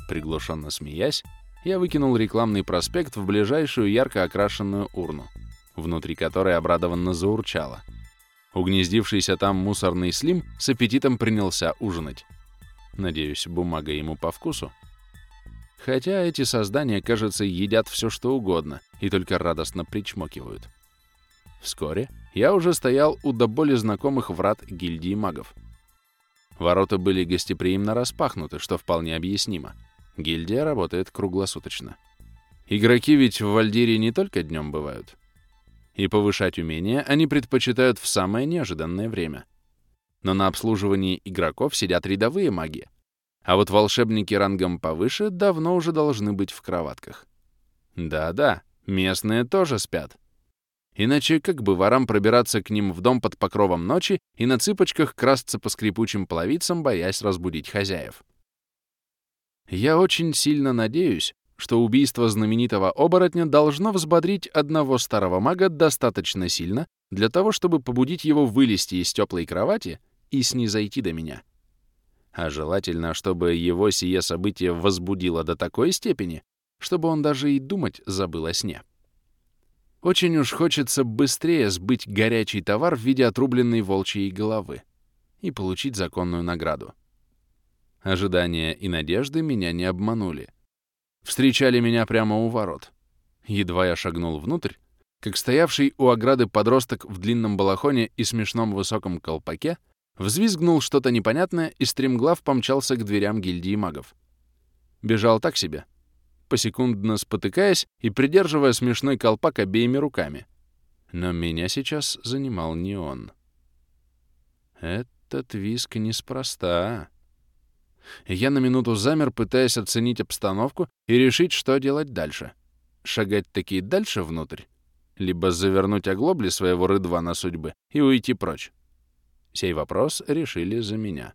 Приглушенно смеясь, я выкинул рекламный проспект в ближайшую ярко окрашенную урну, внутри которой обрадованно заурчало. Угнездившийся там мусорный Слим с аппетитом принялся ужинать. Надеюсь, бумага ему по вкусу. Хотя эти создания, кажется, едят все что угодно и только радостно причмокивают. Вскоре я уже стоял у до боли знакомых врат гильдии магов. Ворота были гостеприимно распахнуты, что вполне объяснимо. Гильдия работает круглосуточно. Игроки ведь в Вальдире не только днем бывают. И повышать умения они предпочитают в самое неожиданное время. Но на обслуживании игроков сидят рядовые маги, а вот волшебники рангом повыше давно уже должны быть в кроватках. Да-да, местные тоже спят. Иначе как бы ворам пробираться к ним в дом под покровом ночи и на цыпочках красться по скрипучим половицам, боясь разбудить хозяев? Я очень сильно надеюсь, что убийство знаменитого оборотня должно взбодрить одного старого мага достаточно сильно для того, чтобы побудить его вылезти из теплой кровати и снизойти до меня. А желательно, чтобы его сие событие возбудило до такой степени, чтобы он даже и думать забыл о сне. Очень уж хочется быстрее сбыть горячий товар в виде отрубленной волчьей головы и получить законную награду. Ожидания и надежды меня не обманули. Встречали меня прямо у ворот. Едва я шагнул внутрь, как стоявший у ограды подросток в длинном балахоне и смешном высоком колпаке взвизгнул что-то непонятное и стремглав помчался к дверям гильдии магов. Бежал так себе, посекундно спотыкаясь и придерживая смешной колпак обеими руками. Но меня сейчас занимал не он. Этот визг неспроста. Я на минуту замер, пытаясь оценить обстановку и решить, что делать дальше. Шагать-таки дальше внутрь? Либо завернуть оглобли своего рыдвана судьбы и уйти прочь? Сей вопрос решили за меня.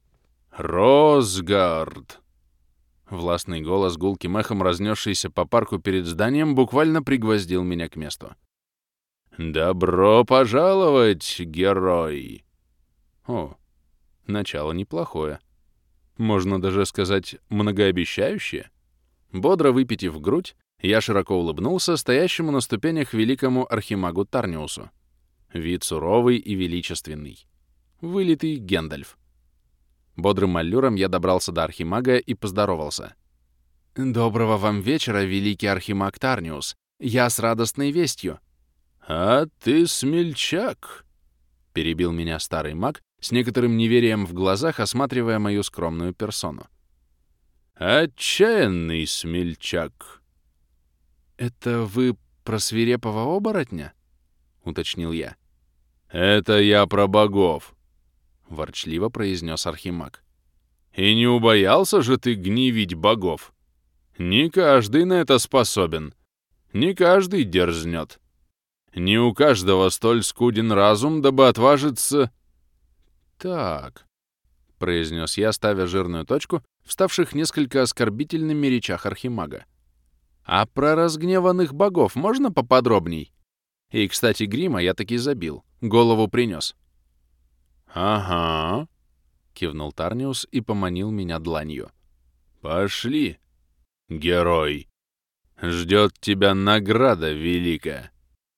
«Росгард!» Властный голос, гулким эхом разнесшийся по парку перед зданием, буквально пригвоздил меня к месту. «Добро пожаловать, герой!» О, начало неплохое. Можно даже сказать, многообещающее. Бодро выпитив грудь, я широко улыбнулся стоящему на ступенях великому архимагу Тарниусу. Вид суровый и величественный. Вылитый Гэндальф. Бодрым аллюром я добрался до архимага и поздоровался. «Доброго вам вечера, великий архимаг Тарниус. Я с радостной вестью». «А ты смельчак», — перебил меня старый маг, с некоторым неверием в глазах осматривая мою скромную персону. «Отчаянный смельчак». «Это вы про свирепого оборотня?» — уточнил я. «Это я про богов», — ворчливо произнес архимаг. «И не убоялся же ты гневить богов? Не каждый на это способен, не каждый дерзнет. Не у каждого столь скуден разум, дабы отважиться...» «Так», — произнес я, ставя жирную точку в ставших несколько оскорбительными речах архимага. «А про разгневанных богов можно поподробней? И, кстати, грима я таки забил, голову принес». «Ага», — кивнул Тарниус и поманил меня дланью. «Пошли, герой. Ждет тебя награда великая.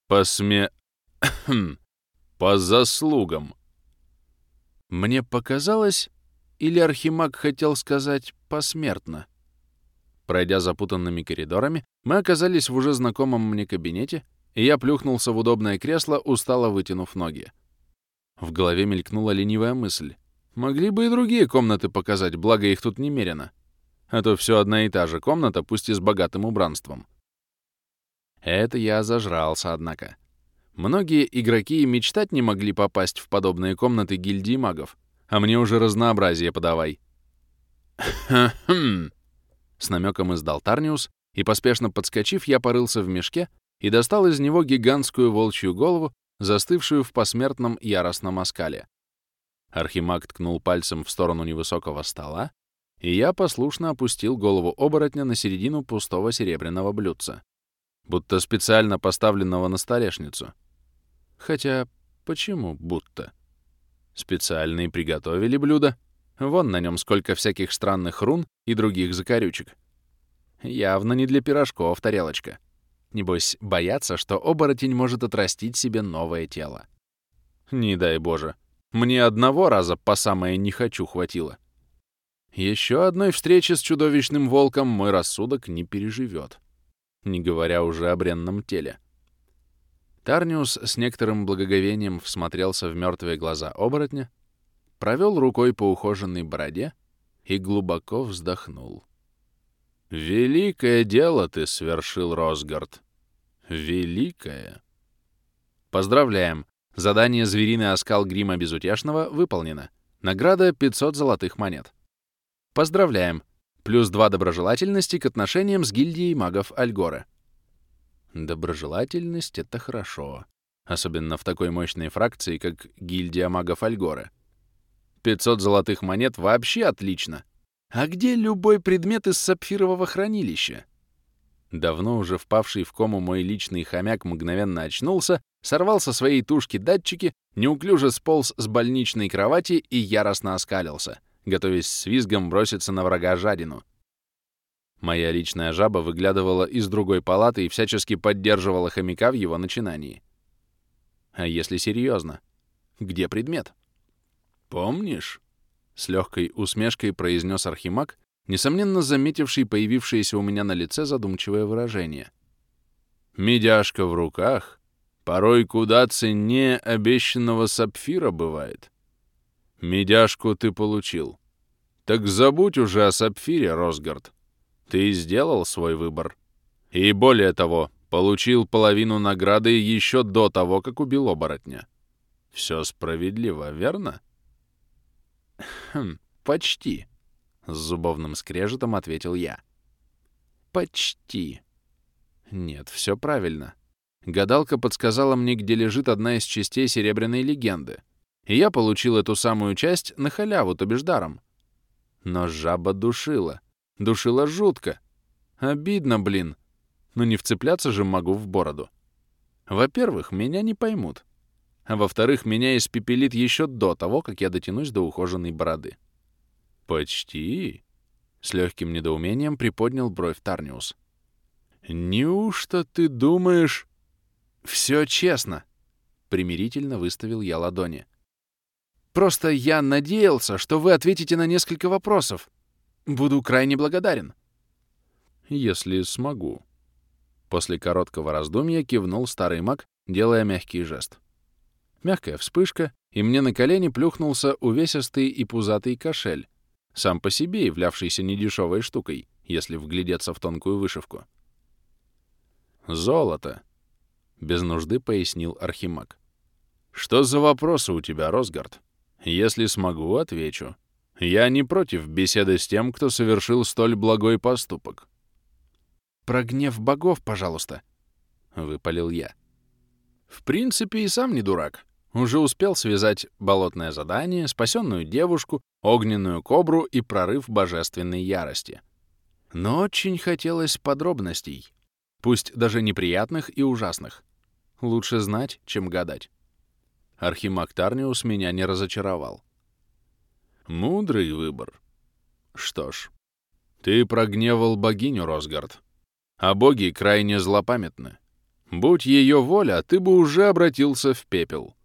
По заслугам». Мне показалось, или архимаг хотел сказать «посмертно». Пройдя запутанными коридорами, мы оказались в уже знакомом мне кабинете, и я плюхнулся в удобное кресло, устало вытянув ноги. В голове мелькнула ленивая мысль. Могли бы и другие комнаты показать, благо их тут немерено. А то все одна и та же комната, пусть и с богатым убранством. Это я зажрался, однако. Многие игроки и мечтать не могли попасть в подобные комнаты гильдии магов, а мне уже разнообразие подавай. «Хм-хм», — с намеком издал Тарниус, и, поспешно подскочив, я порылся в мешке и достал из него гигантскую волчью голову, застывшую в посмертном яростном оскале. Архимаг ткнул пальцем в сторону невысокого стола, и я послушно опустил голову оборотня на середину пустого серебряного блюдца, будто специально поставленного на столешницу. Хотя, почему будто? Специально и приготовили блюдо. Вон на нем сколько всяких странных рун и других закорючек. Явно не для пирожков тарелочка. Небось, боятся, что оборотень может отрастить себе новое тело. Не дай Боже. Мне одного раза по самое не хочу хватило. Еще одной встречи с чудовищным волком мой рассудок не переживет. Не говоря уже о бренном теле. Тарниус с некоторым благоговением всмотрелся в мертвые глаза оборотня, провел рукой по ухоженной бороде и глубоко вздохнул. «Великое дело ты свершил, Росгард. Великое!» Поздравляем! Задание «Звериный оскал грима безутешного» выполнено. Награда 500 золотых монет. Поздравляем! +2 доброжелательности к отношениям с гильдией магов Альгоры. Доброжелательность — это хорошо. Особенно в такой мощной фракции, как гильдия магов Альгоры. 500 золотых монет вообще отлично. А где любой предмет из сапфирового хранилища? Давно уже впавший в кому мой личный хомяк мгновенно очнулся, сорвал со своей тушки датчики, неуклюже сполз с больничной кровати и яростно оскалился, готовясь с визгом броситься на врага жадину. Моя личная жаба выглядывала из другой палаты и всячески поддерживала хомяка в его начинании. А если серьезно? Где предмет? «Помнишь?» — с легкой усмешкой произнес Архимаг, несомненно заметивший появившееся у меня на лице задумчивое выражение. «Медяшка в руках порой куда ценнее обещанного сапфира бывает. Медяшку ты получил. Так забудь уже о сапфире, Росгард. Ты сделал свой выбор. И более того, получил половину награды еще до того, как убил оборотня. Все справедливо, верно?» «Почти», — с зубовным скрежетом ответил я. «Почти». Нет, все правильно. Гадалка подсказала мне, где лежит одна из частей Серебряной легенды, и я получил эту самую часть на халяву, то бишь даром. Но жаба душила. Душила жутко. Обидно, блин. Но не вцепляться же могу в бороду. Во-первых, меня не поймут. А во-вторых, меня испепелит еще до того, как я дотянусь до ухоженной бороды. «Почти?» — с легким недоумением приподнял бровь Тарниус. «Неужто ты думаешь...» «Все честно», — примирительно выставил я ладони. «Просто я надеялся, что вы ответите на несколько вопросов. Буду крайне благодарен». «Если смогу». После короткого раздумья кивнул старый маг, делая мягкий жест. Мягкая вспышка, и мне на колени плюхнулся увесистый и пузатый кошель, сам по себе являвшийся недешевой штукой, если вглядеться в тонкую вышивку. «Золото», — без нужды пояснил Архимаг. «Что за вопросы у тебя, Росгард? Если смогу, отвечу. Я не против беседы с тем, кто совершил столь благой поступок». «Про гнев богов, пожалуйста», — выпалил я. В принципе, и сам не дурак. Уже успел связать болотное задание, спасенную девушку, огненную кобру и прорыв божественной ярости. Но очень хотелось подробностей, пусть даже неприятных и ужасных. Лучше знать, чем гадать. Архимаг Тарниус меня не разочаровал. Мудрый выбор. Что ж, ты прогневал богиню, Росгард. А боги крайне злопамятны. Будь ее воля, ты бы уже обратился в пепел.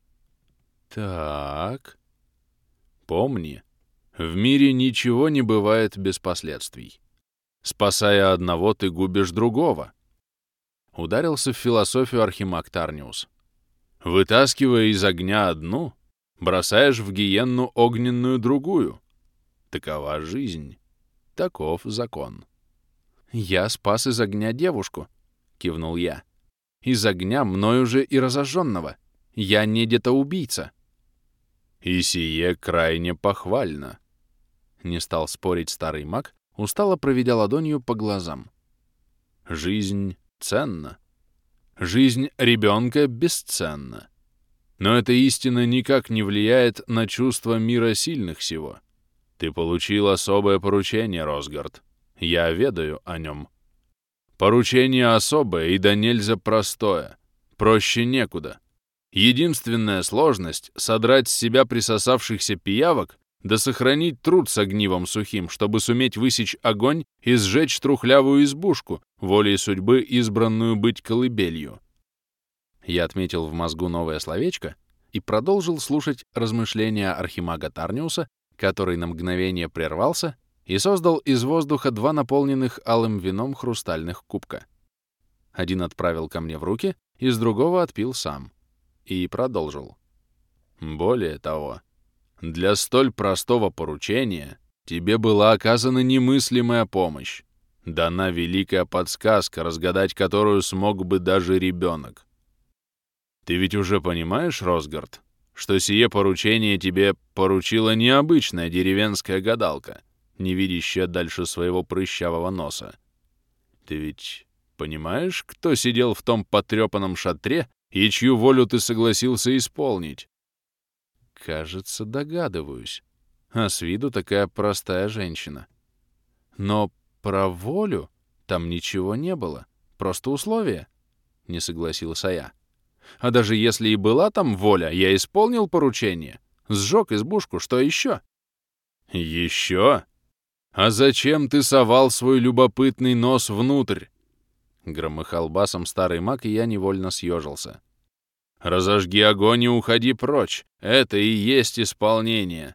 Так. Помни, в мире ничего не бывает без последствий. Спасая одного, ты губишь другого. Ударился в философию Архимаг Тарниус. Вытаскивая из огня одну, бросаешь в гиенну огненную другую. Такова жизнь. Таков закон. «Я спас из огня девушку», — кивнул я. «Из огня мною же и разожженного. Я не детоубийца». «И сие крайне похвально», — не стал спорить старый маг, устало проведя ладонью по глазам. «Жизнь ценна. Жизнь ребенка бесценна. Но эта истина никак не влияет на чувство мира сильных сего. Ты получил особое поручение, Росгард. Я ведаю о нем. Поручение особое и да нельзя простое. Проще некуда. Единственная сложность — содрать с себя присосавшихся пиявок да сохранить труд с огнивом сухим, чтобы суметь высечь огонь и сжечь трухлявую избушку, волей судьбы избранную быть колыбелью. Я отметил в мозгу новое словечко и продолжил слушать размышления архимага Тарниуса, который на мгновение прервался и создал из воздуха 2 наполненных алым вином хрустальных кубка. Один отправил ко мне в руки, из другого отпил сам. И продолжил. Более того, для столь простого поручения тебе была оказана немыслимая помощь, дана великая подсказка, разгадать которую смог бы даже ребенок. Ты ведь уже понимаешь, Росгард, что сие поручение тебе поручила необычная деревенская гадалка, не видящая дальше своего прыщавого носа. Ты ведь понимаешь, кто сидел в том потрепанном шатре и чью волю ты согласился исполнить? Кажется, догадываюсь. А с виду такая простая женщина. Но про волю там ничего не было. Просто условия. Не согласился я. А даже если и была там воля, я исполнил поручение. Сжег избушку, что еще? Еще? А зачем ты совал свой любопытный нос внутрь? Громыхал басом старый маг, и я невольно съежился. Разожги огонь и уходи прочь. Это и есть исполнение.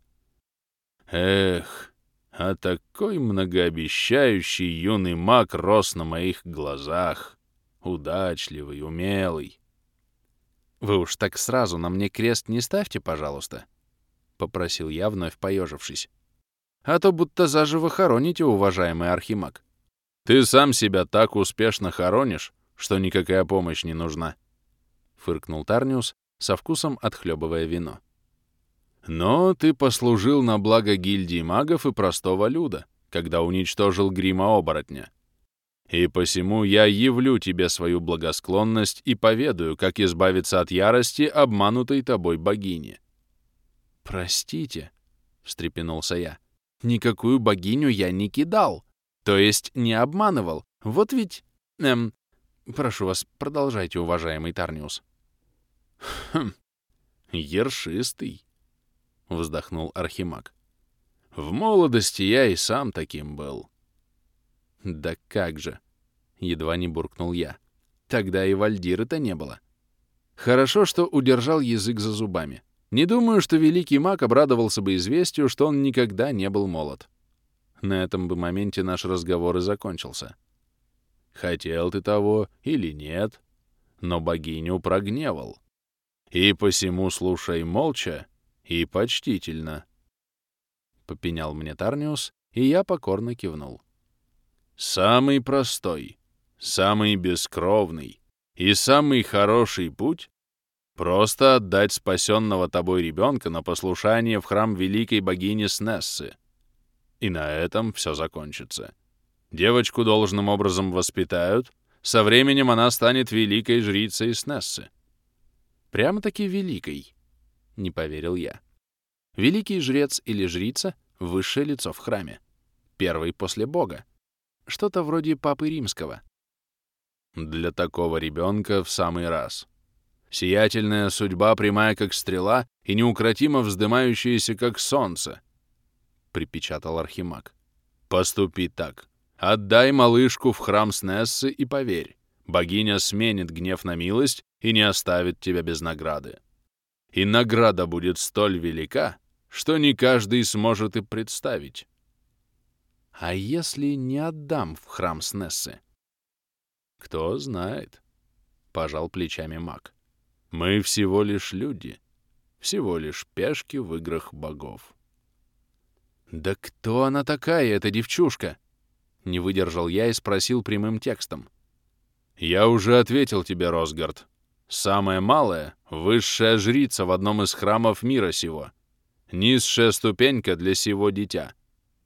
Эх, а такой многообещающий юный маг рос на моих глазах. Удачливый, умелый. Вы уж так сразу на мне крест не ставьте, пожалуйста, — попросил я, вновь поежившись. А то будто заживо хороните, уважаемый архимаг. Ты сам себя так успешно хоронишь, что никакая помощь не нужна. Фыркнул Тарниус, со вкусом отхлебывая вино. Но ты послужил на благо гильдии магов и простого люда, когда уничтожил грима-оборотня. И посему я явлю тебе свою благосклонность и поведаю, как избавиться от ярости обманутой тобой богини. «Простите», — встрепенулся я, — «никакую богиню я не кидал, то есть не обманывал. Вот ведь... Прошу вас, продолжайте, уважаемый Тарниус». «Хм, ершистый», — вздохнул архимаг. «В молодости я и сам таким был». «Да как же!» — едва не буркнул я. «Тогда и Вальдиры-то не было». Хорошо, что удержал язык за зубами. Не думаю, что великий маг обрадовался бы известию, что он никогда не был молод. На этом бы моменте наш разговор и закончился. Хотел ты того или нет, но богиню прогневал. И посему слушай молча и почтительно. Попенял мне Тарниус, и я покорно кивнул. Самый простой, самый бескровный и самый хороший путь — просто отдать спасенного тобой ребенка на послушание в храм великой богини Снессы. И на этом все закончится. Девочку должным образом воспитают, со временем она станет великой жрицей Снессы. Прямо-таки великой, не поверил я. Великий жрец или жрица — высшее лицо в храме. Первый после Бога. Что-то вроде Папы Римского. Для такого ребенка в самый раз. Сиятельная судьба, прямая как стрела и неукротимо вздымающаяся как солнце, припечатал архимаг. Поступи так. Отдай малышку в храм Снессы и поверь, богиня сменит гнев на милость и не оставит тебя без награды. И награда будет столь велика, что не каждый сможет и представить. А если не отдам в храм Снессы? Кто знает, — пожал плечами маг. Мы всего лишь люди, всего лишь пешки в играх богов. Да кто она такая, эта девчушка? Не выдержал я и спросил прямым текстом. Я уже ответил тебе, Росгард. Самая малая — высшая жрица в одном из храмов мира сего. Низшая ступенька для сего дитя.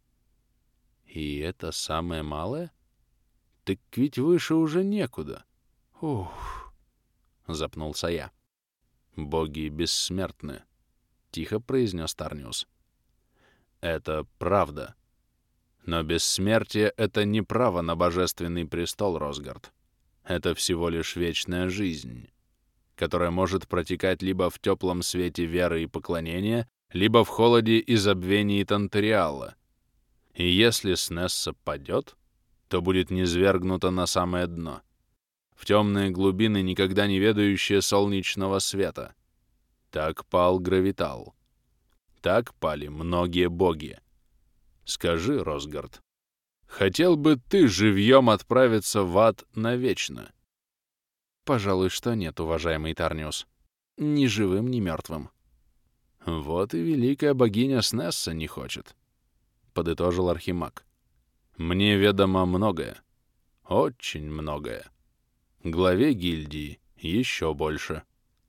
И это самое малое? Так ведь выше уже некуда. Ух, запнулся я. Боги бессмертны, тихо произнес Тарниус. Это правда. Но бессмертие — это не право на божественный престол, Росгард. Это всего лишь вечная жизнь, которая может протекать либо в теплом свете веры и поклонения, либо в холоде и забвении Тантериала. И если Снесса падет, то будет низвергнута на самое дно, в темные глубины, никогда не ведающие солнечного света. Так пал Гравитал. Так пали многие боги. Скажи, Росгард, хотел бы ты живьем отправиться в ад навечно? Пожалуй, что нет, уважаемый Тарниус. Ни живым, ни мертвым. Вот и великая богиня Снесса не хочет, подытожил Архимаг. Мне ведомо многое. Очень многое. Главе гильдии еще больше.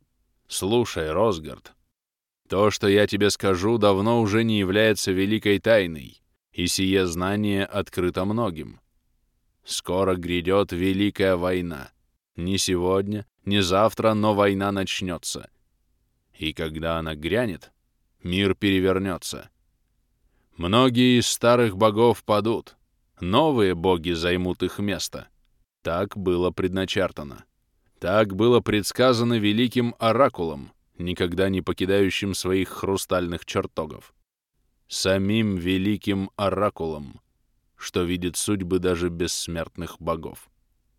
Слушай, Росгард, то, что я тебе скажу, давно уже не является великой тайной, и сие знание открыто многим. Скоро грядет великая война. Не сегодня, не завтра, но война начнется. И когда она грянет, мир перевернется. Многие из старых богов падут, новые боги займут их место. Так было предначертано. Так было предсказано великим оракулом, никогда не покидающим своих хрустальных чертогов. Самим великим оракулом, что видит судьбы даже бессмертных богов.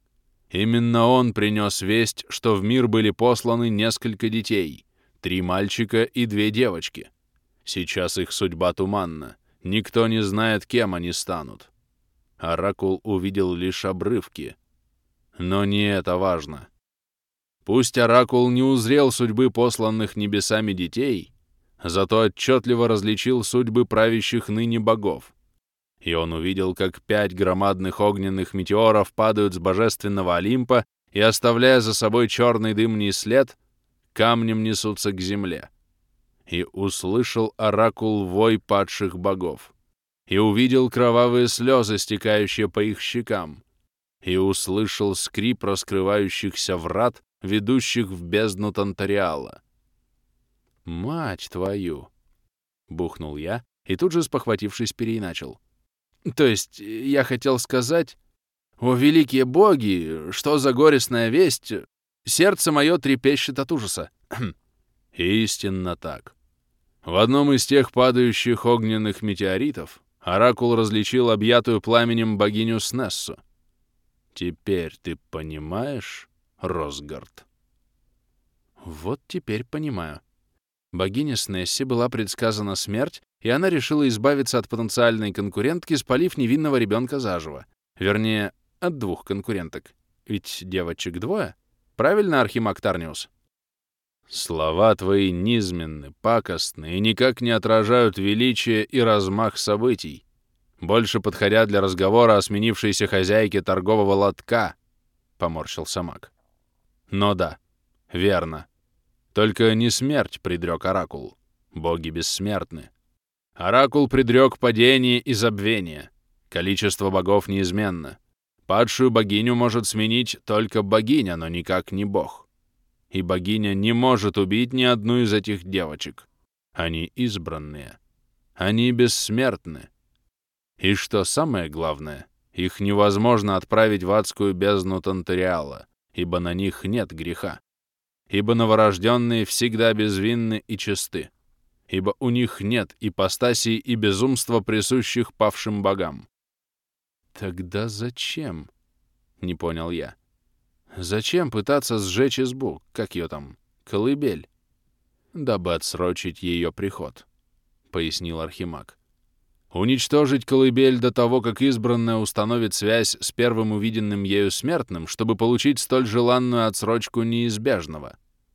Именно он принес весть, что в мир были посланы несколько детей, 3 мальчика и 2 девочки. Сейчас их судьба туманна, никто не знает, кем они станут. Оракул увидел лишь обрывки. Но не это важно. Пусть Оракул не узрел судьбы посланных небесами детей, зато отчетливо различил судьбы правящих ныне богов. И он увидел, как 5 громадных огненных метеоров падают с божественного Олимпа и, оставляя за собой черный дымный след, камнем несутся к земле. И услышал Оракул вой падших богов. И увидел кровавые слезы, стекающие по их щекам. И услышал скрип раскрывающихся врат, ведущих в бездну Тантериала. «Мать твою!» — бухнул я, и тут же, спохватившись, переиначил. «То есть, я хотел сказать, о великие боги, что за горестная весть, сердце мое трепещет от ужаса». Истинно так. В одном из тех падающих огненных метеоритов Оракул различил объятую пламенем богиню Снессу. Теперь ты понимаешь, Росгард? Вот теперь понимаю. Богине Снесси была предсказана смерть, и она решила избавиться от потенциальной конкурентки, спалив невинного ребенка заживо. Вернее, от 2 конкуренток. Ведь девочек 2. Правильно, Архимаг Тарниус? Слова твои низменны, пакостны и никак не отражают величие и размах событий, больше подходя для разговора о сменившейся хозяйке торгового лотка, — поморщился маг. Но да, верно. Только не смерть предрек Оракул. Боги бессмертны. Оракул предрек падение и забвение. Количество богов неизменно. Падшую богиню может сменить только богиня, но никак не бог. И богиня не может убить ни одну из этих девочек. Они избранные. Они бессмертны. И что самое главное, их невозможно отправить в адскую бездну Тантериала, ибо на них нет греха. Ибо новорожденные всегда безвинны и чисты. Ибо у них нет ипостасей и безумства, присущих павшим богам. Тогда зачем? Не понял я. Зачем пытаться сжечь избу, как ее там, колыбель? Дабы отсрочить ее приход, пояснил Архимаг. Уничтожить колыбель до того, как избранная установит связь с первым увиденным ею смертным, чтобы получить столь желанную отсрочку неизбежного.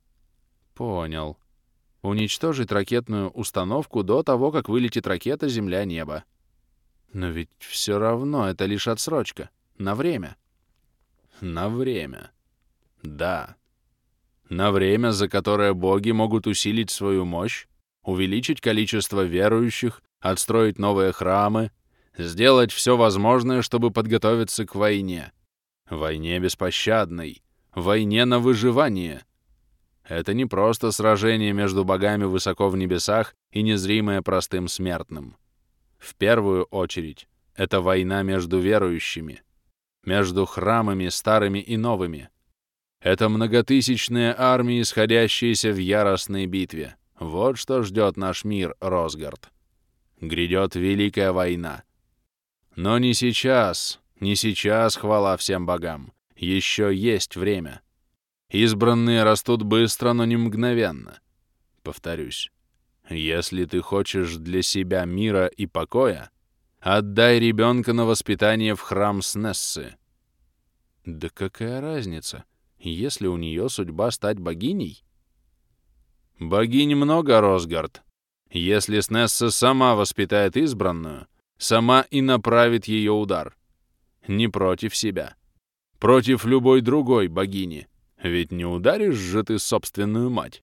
Понял. Уничтожить ракетную установку до того, как вылетит ракета Земля-Небо. Но ведь все равно это лишь отсрочка. На время. На время. Да. На время, за которое боги могут усилить свою мощь, увеличить количество верующих, отстроить новые храмы, сделать все возможное, чтобы подготовиться к войне. Войне беспощадной. Войне на выживание. Это не просто сражение между богами высоко в небесах и незримое простым смертным. В первую очередь, это война между верующими. Между храмами старыми и новыми. Это многотысячные армии, сходящиеся в яростной битве. Вот что ждет наш мир, Росгард. Грядет великая война. Но не сейчас, не сейчас, хвала всем богам. Еще есть время. Избранные растут быстро, но не мгновенно. Повторюсь, если ты хочешь для себя мира и покоя, отдай ребенка на воспитание в храм Снессы. Да какая разница, если у нее судьба стать богиней? Богинь много, Росгард. Если Снесса сама воспитает избранную, сама и направит ее удар. Не против себя. Против любой другой богини. Ведь не ударишь же ты собственную мать.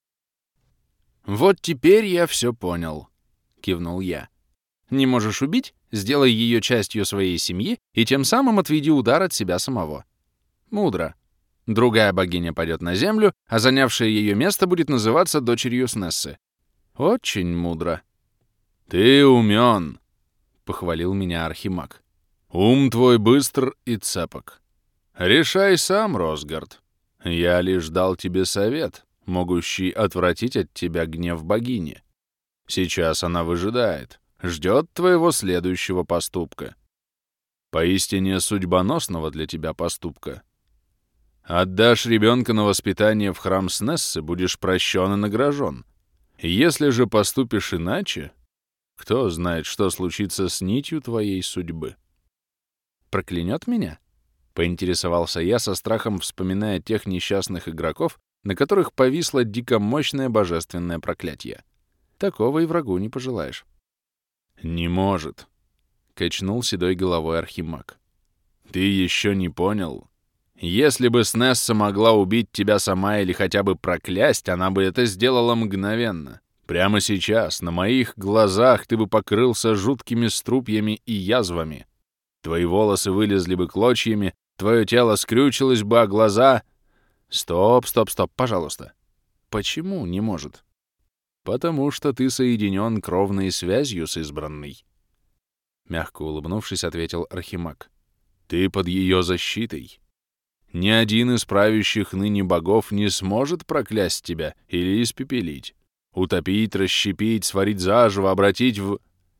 «Вот теперь я все понял», — кивнул я. «Не можешь убить? Сделай ее частью своей семьи и тем самым отведи удар от себя самого. Мудро. Другая богиня пойдет на землю, а занявшая ее место будет называться дочерью Снессы. Очень мудро». «Ты умен», — похвалил меня Архимаг. «Ум твой быстр и цепок. Решай сам, Росгард. Я лишь дал тебе совет, могущий отвратить от тебя гнев богини. Сейчас она выжидает, ждет твоего следующего поступка. Поистине судьбоносного для тебя поступка. Отдашь ребенка на воспитание в храм Снессы, будешь прощен и награжен. Если же поступишь иначе, кто знает, что случится с нитью твоей судьбы. Проклянет меня? Поинтересовался я со страхом, вспоминая тех несчастных игроков, на которых повисло дико мощное божественное проклятие. Такого и врагу не пожелаешь. «Не может», — качнул седой головой Архимаг. «Ты еще не понял? Если бы Снесса могла убить тебя сама или хотя бы проклясть, она бы это сделала мгновенно. Прямо сейчас, на моих глазах, ты бы покрылся жуткими струпьями и язвами. Твои волосы вылезли бы клочьями, твое тело скрючилось бы, а глаза... Стоп, пожалуйста. Почему не может? Потому что ты соединен кровной связью с избранной. Мягко улыбнувшись, ответил Архимаг. Ты под ее защитой. Ни один из правящих ныне богов не сможет проклясть тебя или испепелить. Утопить, расщепить, сварить заживо, обратить в...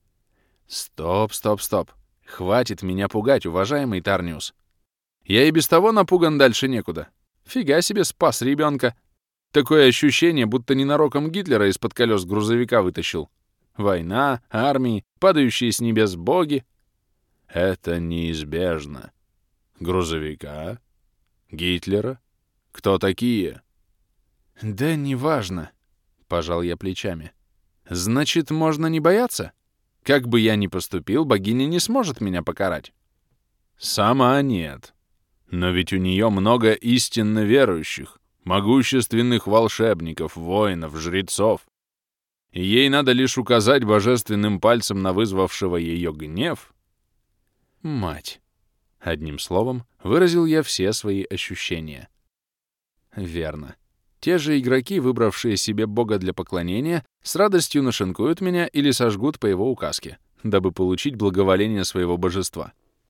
Стоп. Хватит меня пугать, уважаемый Тарниус. Я и без того напуган дальше некуда. Фига себе спас ребенка. Такое ощущение, будто ненароком Гитлера из-под колес грузовика вытащил. Война, армии, падающие с небес боги. Это неизбежно. Грузовика? Гитлера? Кто такие? Да неважно. Пожал я плечами. Значит, можно не бояться? Как бы я ни поступил, богиня не сможет меня покарать. Сама нет. Но ведь у нее много истинно верующих, могущественных волшебников, воинов, жрецов. И ей надо лишь указать божественным пальцем на вызвавшего ее гнев. Мать. Одним словом, выразил я все свои ощущения. Верно. Те же игроки, выбравшие себе бога для поклонения, с радостью нашинкуют меня или сожгут по его указке, дабы получить благоволение своего божества.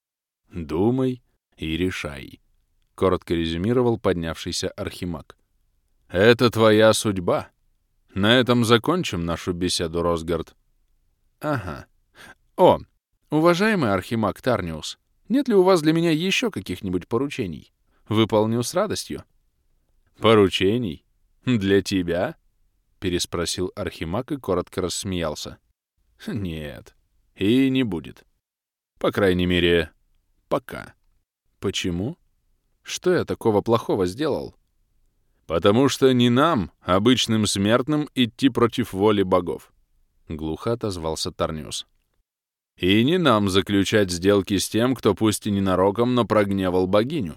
«Думай и решай», — коротко резюмировал поднявшийся Архимаг. «Это твоя судьба. На этом закончим нашу беседу, Росгард». «Ага. О, уважаемый Архимаг Тарниус, нет ли у вас для меня еще каких-нибудь поручений? Выполню с радостью». «Поручений? Для тебя?» — переспросил Архимаг и коротко рассмеялся. «Нет, и не будет. По крайней мере, пока». «Почему? Что я такого плохого сделал?» «Потому что не нам, обычным смертным, идти против воли богов», — глухо отозвался Тарниус. «И не нам заключать сделки с тем, кто пусть и ненароком, но прогневал богиню.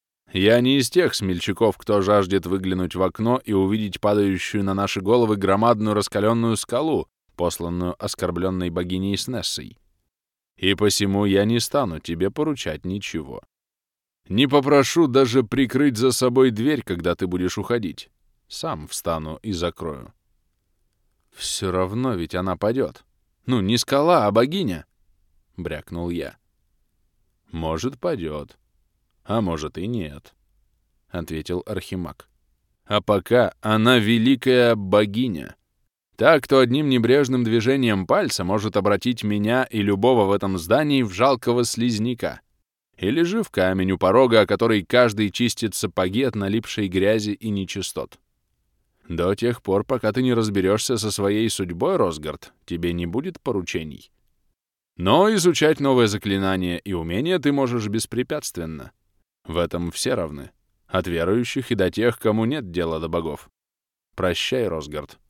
Я не из тех смельчаков, кто жаждет выглянуть в окно и увидеть падающую на наши головы громадную раскаленную скалу, посланную оскорбленной богиней Снессой. И посему я не стану тебе поручать ничего. Не попрошу даже прикрыть за собой дверь, когда ты будешь уходить. Сам встану и закрою». «Все равно ведь она падет. Ну, не скала, а богиня», — брякнул я. «Может, падет. А может и нет», — ответил Архимаг. «А пока она великая богиня, Так, кто одним небрежным движением пальца может обратить меня и любого в этом здании в жалкого слизняка. Или же в камень у порога, о который каждый чистит сапоги от налипшей грязи и нечистот. До тех пор, пока ты не разберешься со своей судьбой, Росгард, тебе не будет поручений. Но изучать новые заклинания и умения ты можешь беспрепятственно. В этом все равны. От верующих и до тех, кому нет дела до богов. Прощай, Росгард.